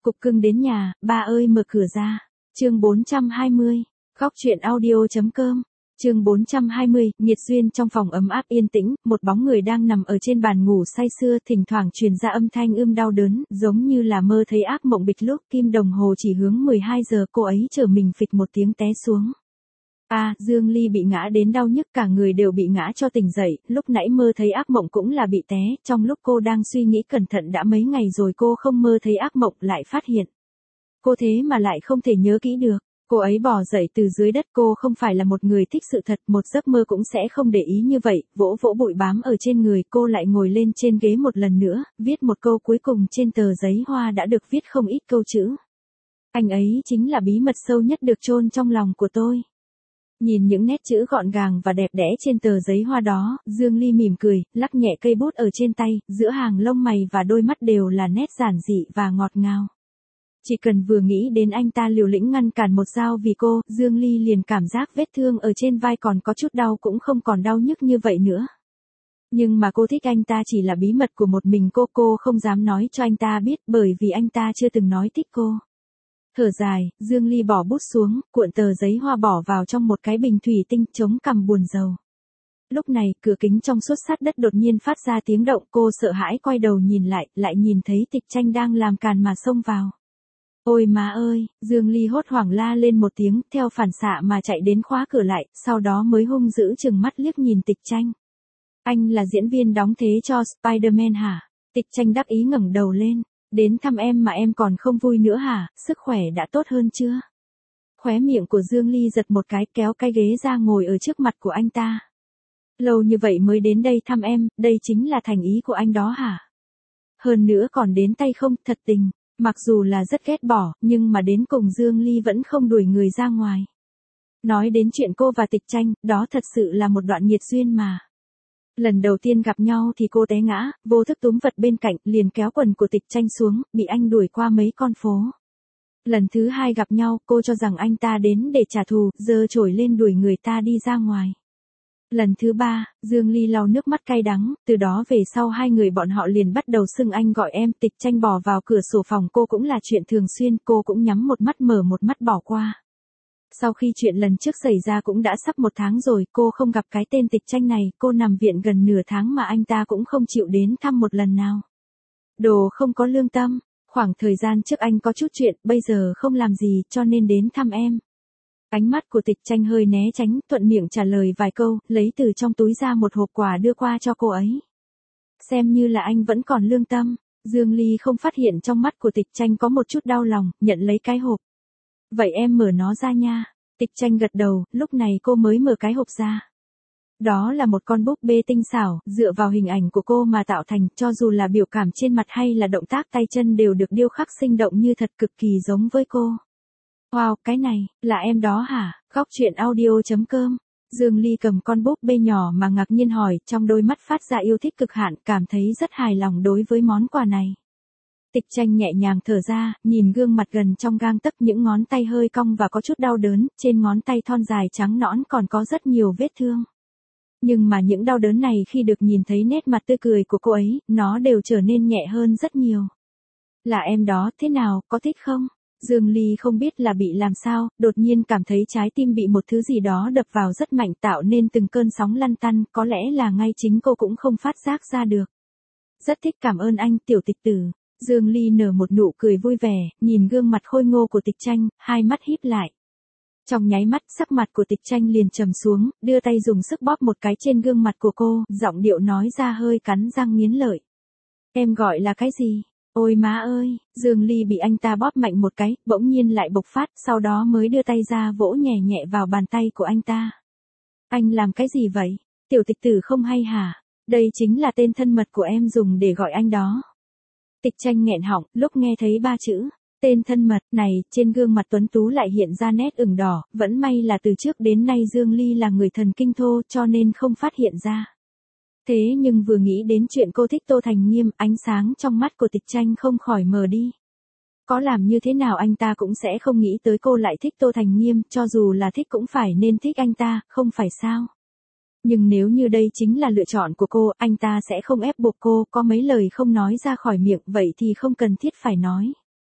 Cục cưng đến nhà, ba ơi mở cửa ra. Chương 420. Góc truyện audio.com. Chương 420, nghiệt duyên. Trong phòng ấm áp yên tĩnh, một bóng người đang nằm ở trên bàn ngủ say sưa, thỉnh thoảng truyền ra âm thanh đau đớn, giống như là mơ thấy ác mộng. Bịch lúc kim đồng hồ chỉ hướng 12 giờ, cô ấy trở mình phịch một tiếng té xuống. Dương Ly bị ngã đến đau nhức, cả người đều bị ngã cho tỉnh dậy, lúc nãy mơ thấy ác mộng cũng là bị té, trong lúc cô đang suy nghĩ cẩn thận đã mấy ngày rồi cô không mơ thấy ác mộng lại phát hiện. Cô thế mà lại không thể nhớ kỹ được. Cô ấy bò dậy từ dưới đất, cô không phải là một người thích sự thật, một giấc mơ cũng sẽ không để ý như vậy, vỗ vỗ bụi bám ở trên người, cô lại ngồi lên trên ghế một lần nữa, viết một câu cuối cùng trên tờ giấy hoa đã được viết không ít câu chữ. Anh ấy chính là bí mật sâu nhất được chôn trong lòng của tôi. Nhìn những nét chữ gọn gàng và đẹp đẽ trên tờ giấy hoa đó, Dương Ly mỉm cười, lắc nhẹ cây bút ở trên tay, giữa hàng lông mày và đôi mắt đều là nét giản dị và ngọt ngào. Chỉ cần vừa nghĩ đến anh ta liều lĩnh ngăn cản một dao vì cô, Dương Ly liền cảm giác vết thương ở trên vai còn có chút đau cũng không còn đau nhức như vậy nữa. Nhưng mà cô thích anh ta chỉ là bí mật của một mình cô không dám nói cho anh ta biết bởi vì anh ta chưa từng nói thích cô. Thở dài, Dương Ly bỏ bút xuống, cuộn tờ giấy hoa bỏ vào trong một cái bình thủy tinh, chống cằm buồn rầu. Lúc này, cửa kính trong suốt sát đất đột nhiên phát ra tiếng động, cô sợ hãi quay đầu nhìn lại nhìn thấy Tịch Tranh đang làm càn mà xông vào. Ôi má ơi, Dương Ly hốt hoảng la lên một tiếng, theo phản xạ mà chạy đến khóa cửa lại, sau đó mới hung dữ chừng mắt liếc nhìn Tịch Tranh. Anh là diễn viên đóng thế cho Spider-Man hả? Tịch Tranh đắc ý ngẩng đầu lên. Đến thăm em mà em còn không vui nữa hả, sức khỏe đã tốt hơn chưa? Khóe miệng của Dương Ly giật một cái, kéo cái ghế ra ngồi ở trước mặt của anh ta. Lâu như vậy mới đến đây thăm em, đây chính là thành ý của anh đó hả? Hơn nữa còn đến tay không, thật tình. Mặc dù là rất ghét bỏ, nhưng mà đến cùng Dương Ly vẫn không đuổi người ra ngoài. Nói đến chuyện cô và Tịch Tranh, đó thật sự là một đoạn nghiệt duyên mà. Lần đầu tiên gặp nhau thì cô té ngã, vô thức túm vật bên cạnh, liền kéo quần của Tịch Tranh xuống, bị anh đuổi qua mấy con phố. Lần thứ hai gặp nhau, cô cho rằng anh ta đến để trả thù, giơ chổi lên đuổi người ta đi ra ngoài. Lần thứ ba, Dương Ly lau nước mắt cay đắng, từ đó về sau hai người bọn họ liền bắt đầu xưng anh gọi em. Tịch Tranh bò vào cửa sổ phòng cô cũng là chuyện thường xuyên, cô cũng nhắm một mắt mở một mắt bỏ qua. Sau khi chuyện lần trước xảy ra cũng đã sắp 1 tháng rồi, cô không gặp cái tên Tịch Tranh này, cô nằm viện gần nửa tháng mà anh ta cũng không chịu đến thăm một lần nào. Đồ không có lương tâm, khoảng thời gian trước anh có chút chuyện, bây giờ không làm gì, cho nên đến thăm em. Ánh mắt của Tịch Tranh hơi né tránh, thuận miệng trả lời vài câu, lấy từ trong túi ra một hộp quà đưa qua cho cô ấy. Xem như là anh vẫn còn lương tâm. Dương Ly không phát hiện trong mắt của Tịch Tranh có một chút đau lòng, nhận lấy cái hộp. Vậy em mở nó ra nha. Tịch Tranh gật đầu, lúc này cô mới mở cái hộp ra. Đó là một con búp bê tinh xảo, dựa vào hình ảnh của cô mà tạo thành, cho dù là biểu cảm trên mặt hay là động tác tay chân đều được điêu khắc sinh động như thật, cực kỳ giống với cô. Wow, cái này, là em đó hả? Góc truyện audio.com. Dương Ly cầm con búp bê nhỏ mà ngạc nhiên hỏi, trong đôi mắt phát ra yêu thích cực hạn, cảm thấy rất hài lòng đối với món quà này. Tịch Tranh nhẹ nhàng thở ra, nhìn gương mặt gần trong gang tấc, những ngón tay hơi cong và có chút đau đớn, trên ngón tay thon dài trắng nõn còn có rất nhiều vết thương. Nhưng mà những đau đớn này khi được nhìn thấy nét mặt tươi cười của cô ấy, nó đều trở nên nhẹ hơn rất nhiều. Là em đó, thế nào, có thích không? Dương Ly không biết là bị làm sao, đột nhiên cảm thấy trái tim bị một thứ gì đó đập vào rất mạnh, tạo nên từng cơn sóng lăn tăn, có lẽ là ngay chính cô cũng không phát giác ra được. Rất thích, cảm ơn anh, tiểu tịch tử. Dương Ly nở một nụ cười vui vẻ, nhìn gương mặt khôi ngô của Tịch Tranh, hai mắt híp lại. Trong nháy mắt, sắc mặt của Tịch Tranh liền trầm xuống, đưa tay dùng sức bóp một cái trên gương mặt của cô, giọng điệu nói ra hơi cắn răng nghiến lợi. Em gọi là cái gì? Ôi má ơi, Dương Ly bị anh ta bóp mạnh một cái, bỗng nhiên lại bộc phát, sau đó mới đưa tay ra vỗ nhẹ nhẹ vào bàn tay của anh ta. Anh làm cái gì vậy? Tiểu tịch tử không hay hả? Đây chính là tên thân mật của em dùng để gọi anh đó. Tịch Tranh nghẹn họng, lúc nghe thấy 3 chữ, tên thân mật này, trên gương mặt tuấn tú lại hiện ra nét ửng đỏ, vẫn may là từ trước đến nay Dương Ly là người thần kinh thô cho nên không phát hiện ra. Thế nhưng vừa nghĩ đến chuyện cô thích Tô Thành Nghiêm, ánh sáng trong mắt của Tịch Tranh không khỏi mờ đi. Có làm như thế nào anh ta cũng sẽ không nghĩ tới cô lại thích Tô Thành Nghiêm, cho dù là thích cũng phải nên thích anh ta, không phải sao? Nhưng nếu như đây chính là lựa chọn của cô, anh ta sẽ không ép buộc cô, có mấy lời không nói ra khỏi miệng, vậy thì không cần thiết phải nói.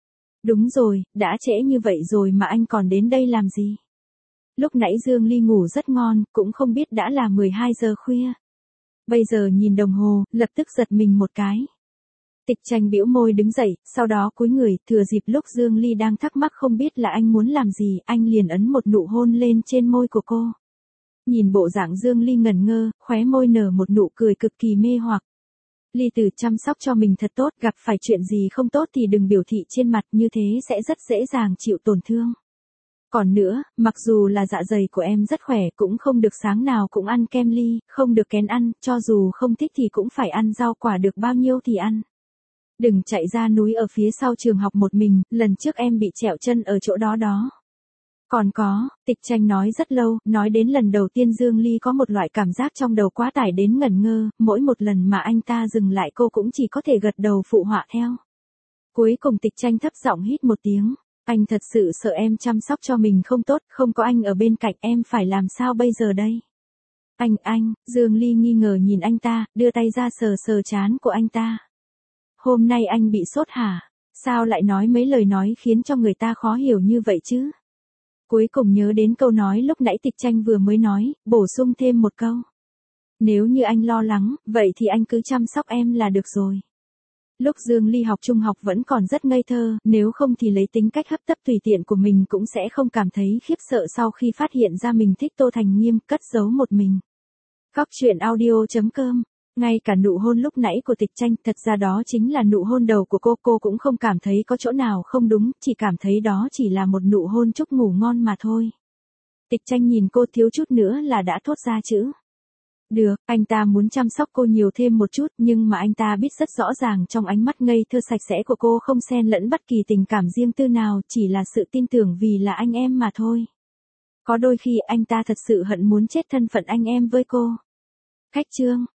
Đúng rồi, đã trễ như vậy rồi mà anh còn đến đây làm gì? Lúc nãy Dương Ly ngủ rất ngon, cũng không biết đã là 12 giờ khuya. Bây giờ nhìn đồng hồ, lập tức giật mình một cái. Tịch Tranh bĩu môi đứng dậy, sau đó cúi người, thừa dịp lúc Dương Ly đang thắc mắc không biết là anh muốn làm gì, anh liền ấn một nụ hôn lên trên môi của cô. Nhìn bộ dạng Dương Ly ngẩn ngơ, khóe môi nở một nụ cười cực kỳ mê hoặc. Ly Tử chăm sóc cho mình thật tốt, gặp phải chuyện gì không tốt thì đừng biểu thị trên mặt, như thế sẽ rất dễ dàng chịu tổn thương. Còn nữa, mặc dù là dạ dày của em rất khỏe, cũng không được sáng nào cũng ăn kem ly, không được kén ăn, cho dù không thích thì cũng phải ăn rau quả, được bao nhiêu thì ăn. Đừng chạy ra núi ở phía sau trường học một mình, lần trước em bị trẹo chân ở chỗ đó đó. Còn có, Tịch Tranh nói rất lâu, nói đến lần đầu tiên Dương Ly có một loại cảm giác trong đầu quá tải đến ngẩn ngơ, mỗi một lần mà anh ta dừng lại cô cũng chỉ có thể gật đầu phụ họa theo. Cuối cùng Tịch Tranh thấp giọng hít một tiếng, anh thật sự sợ em chăm sóc cho mình không tốt, không có anh ở bên cạnh em phải làm sao bây giờ đây? Anh, Dương Ly nghi ngờ nhìn anh ta, đưa tay ra sờ sờ trán của anh ta. Hôm nay anh bị sốt hả? Sao lại nói mấy lời nói khiến cho người ta khó hiểu như vậy chứ? Cuối cùng nhớ đến câu nói lúc nãy Tịch Tranh vừa mới nói, bổ sung thêm một câu. Nếu như anh lo lắng, vậy thì anh cứ chăm sóc em là được rồi. Lúc Dương Ly học trung học vẫn còn rất ngây thơ, nếu không thì lấy tính cách hấp tấp tùy tiện của mình cũng sẽ không cảm thấy khiếp sợ sau khi phát hiện ra mình thích Tô Thành Nghiêm, cất giấu một mình. Góc truyện audio.com. Ngay cả nụ hôn lúc nãy của Tịch Tranh, thật ra đó chính là nụ hôn đầu của cô cũng không cảm thấy có chỗ nào không đúng, chỉ cảm thấy đó chỉ là một nụ hôn chúc ngủ ngon mà thôi. Tịch Tranh nhìn cô thiếu chút nữa là đã thốt ra chữ. Được, anh ta muốn chăm sóc cô nhiều thêm một chút, nhưng mà anh ta biết rất rõ ràng trong ánh mắt ngây thơ sạch sẽ của cô không xen lẫn bất kỳ tình cảm riêng tư nào, chỉ là sự tin tưởng vì là anh em mà thôi. Có đôi khi anh ta thật sự hận muốn chết thân phận anh em với cô. Khách chương.